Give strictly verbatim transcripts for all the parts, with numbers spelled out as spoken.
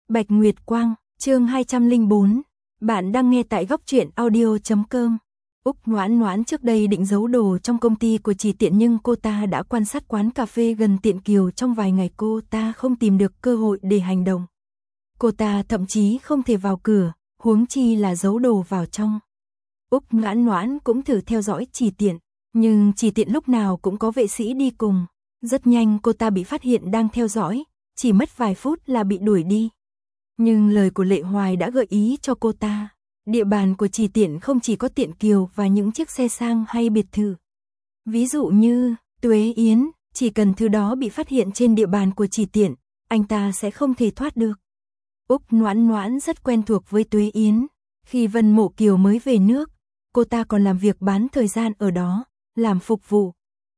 Bạch Nguyệt Quang, chương hai trăm lẻ bốn. Bạn đang nghe tại góc truyện audio chấm com. Úc Noãn Noãn trước đây định giấu đồ trong công ty của Chỉ Tiện, nhưng cô ta đã quan sát quán cà phê gần Tiện Kiều trong vài ngày, cô ta không tìm được cơ hội để hành động. Cô ta thậm chí không thể vào cửa, huống chi là giấu đồ vào trong. Úc Noãn Noãn cũng thử theo dõi Chỉ Tiện, nhưng Chỉ Tiện lúc nào cũng có vệ sĩ đi cùng. Rất nhanh cô ta bị phát hiện đang theo dõi, chỉ mất vài phút là bị đuổi đi. Nhưng lời của Lệ Hoài đã gợi ý cho cô ta, địa bàn của Chỉ Tiện không chỉ có Tiện Kiều và những chiếc xe sang hay biệt thự. Ví dụ như Tuế Yến, chỉ cần thứ đó bị phát hiện trên địa bàn của Chỉ Tiện, anh ta sẽ không thể thoát được. Úc Noãn Noãn rất quen thuộc với Tuế Yến. Khi Vân Mộ Kiều mới về nước, cô ta còn làm việc bán thời gian ở đó, làm phục vụ.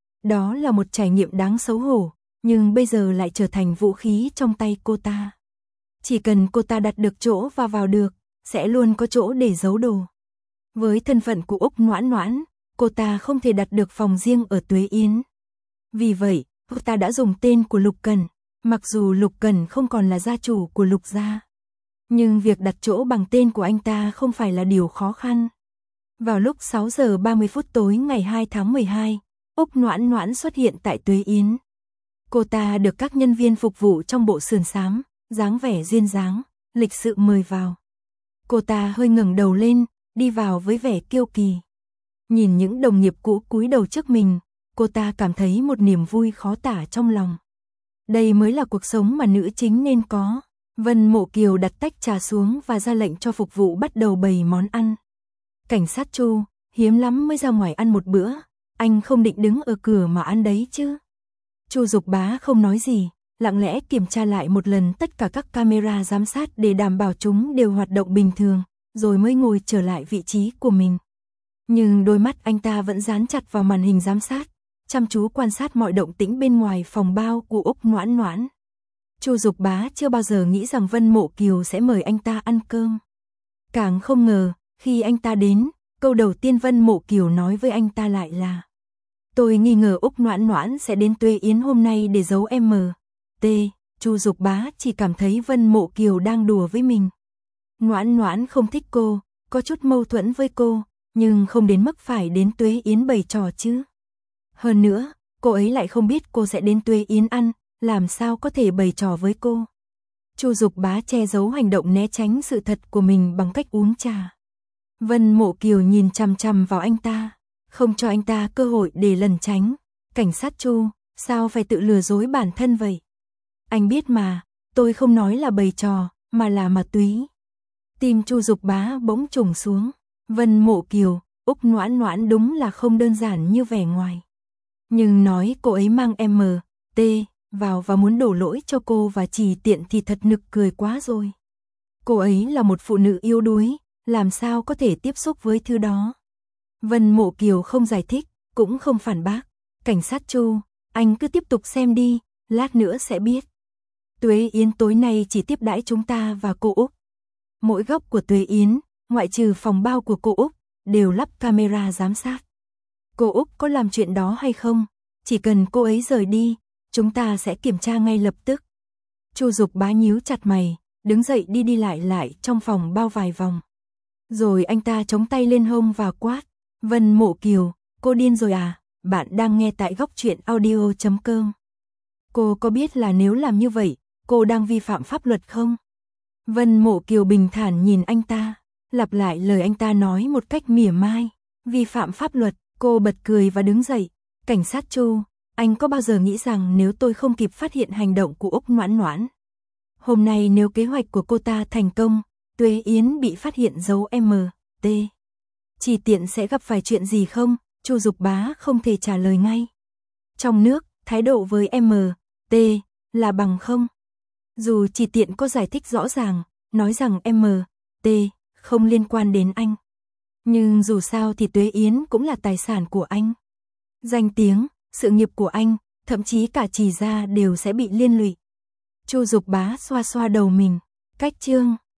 Đó là một trải nghiệm đáng xấu hổ, nhưng bây giờ lại trở thành vũ khí trong tay cô ta. Chỉ cần cô ta đặt được chỗ và vào được, sẽ luôn có chỗ để giấu đồ. Với thân phận của Úc Noãn Noãn, cô ta không thể đặt được phòng riêng ở Tuế Yến. Vì vậy, cô ta đã dùng tên của Lục Cần, mặc dù Lục Cần không còn là gia chủ của Lục gia. Nhưng việc đặt chỗ bằng tên của anh ta không phải là điều khó khăn. Vào lúc sáu giờ ba mươi phút tối ngày hai tháng mười hai, Úc Noãn Noãn xuất hiện tại Tuế Yến. Cô ta được các nhân viên phục vụ trong bộ sườn xám, dáng vẻ duyên dáng, lịch sự mời vào. Cô ta hơi ngẩng đầu lên, đi vào với vẻ kiêu kỳ. Nhìn những đồng nghiệp cũ cúi đầu trước mình, cô ta cảm thấy một niềm vui khó tả trong lòng. Đây mới là cuộc sống mà nữ chính nên có. Vân Mộ Kiều đặt tách trà xuống và ra lệnh cho phục vụ bắt đầu bày món ăn. Cảnh sát Chu, hiếm lắm mới ra ngoài ăn một bữa, anh không định đứng ở cửa mà ăn đấy chứ. Chu Dục Bá không nói gì, lặng lẽ kiểm tra lại một lần tất cả các camera giám sát để đảm bảo chúng đều hoạt động bình thường, rồi mới ngồi trở lại vị trí của mình. Nhưng đôi mắt anh ta vẫn dán chặt vào màn hình giám sát, chăm chú quan sát mọi động tĩnh bên ngoài phòng bao của Úc Noãn Noãn. Chu Dục Bá chưa bao giờ nghĩ rằng Vân Mộ Kiều sẽ mời anh ta ăn cơm. Càng không ngờ, khi anh ta đến, câu đầu tiên Vân Mộ Kiều nói với anh ta lại là: "Tôi nghi ngờ Úc Noãn Noãn sẽ đến Tuế Yến hôm nay để giấu em. T." Chu Dục Bá chỉ cảm thấy Vân Mộ Kiều đang đùa với mình. Noãn Noãn không thích cô, có chút mâu thuẫn với cô, nhưng không đến mức phải đến Tuế Yến bày trò chứ. Hơn nữa, cô ấy lại không biết cô sẽ đến Tuế Yến ăn, làm sao có thể bày trò với cô. Chu Dục Bá che giấu hành động né tránh sự thật của mình bằng cách uống trà. Vân Mộ Kiều nhìn chằm chằm vào anh ta, không cho anh ta cơ hội để lẩn tránh. "Cảnh sát Chu, sao phải tự lừa dối bản thân vậy? Anh biết mà, tôi không nói là bày trò, mà là ma túy." Tim Chu Dục Bá bỗng trùng xuống. Vân Mộ Kiều, Úc Noãn Noãn đúng là không đơn giản như vẻ ngoài. Nhưng nói cô ấy mang em tê vào và muốn đổ lỗi cho cô và Chỉ Tiện thì thật nực cười quá rồi. Cô ấy là một phụ nữ yếu đuối, làm sao có thể tiếp xúc với thứ đó. Vân Mộ Kiều không giải thích, cũng không phản bác. "Cảnh sát Chu, anh cứ tiếp tục xem đi, lát nữa sẽ biết. Tuế Yến tối nay chỉ tiếp đãi chúng ta và cô Úc. Mỗi góc của Tuế Yến, ngoại trừ phòng bao của cô Úc, đều lắp camera giám sát. Cô Úc có làm chuyện đó hay không, chỉ cần cô ấy rời đi, chúng ta sẽ kiểm tra ngay lập tức." Chu Dục Bá nhíu chặt mày, đứng dậy đi đi lại lại trong phòng bao vài vòng. Rồi anh ta chống tay lên hông và quát: "Vân Mộ Kiều, cô điên rồi à? Bạn đang nghe tại góc truyện audio chấm com. Cô có biết là nếu làm như vậy, cô đang vi phạm pháp luật không?" Vân Mộ Kiều bình thản nhìn anh ta, lặp lại lời anh ta nói một cách mỉa mai. "Vi phạm pháp luật?" Cô bật cười và đứng dậy. "Cảnh sát Chu, anh có bao giờ nghĩ rằng nếu tôi không kịp phát hiện hành động của Úc Noãn Noãn, hôm nay nếu kế hoạch của cô ta thành công, Tuế Yến bị phát hiện giấu em tê, Chỉ Tiện sẽ gặp phải chuyện gì không?" Chu Dục Bá không thể trả lời ngay. Trong nước, thái độ với em tê là bằng không. Dù Chỉ Tiện có giải thích rõ ràng, nói rằng em tê không liên quan đến anh, nhưng dù sao thì Tuế Yến cũng là tài sản của anh. Danh tiếng, sự nghiệp của anh, thậm chí cả Chỉ gia đều sẽ bị liên lụy. Chu Dục Bá xoa xoa đầu mình. Cách chương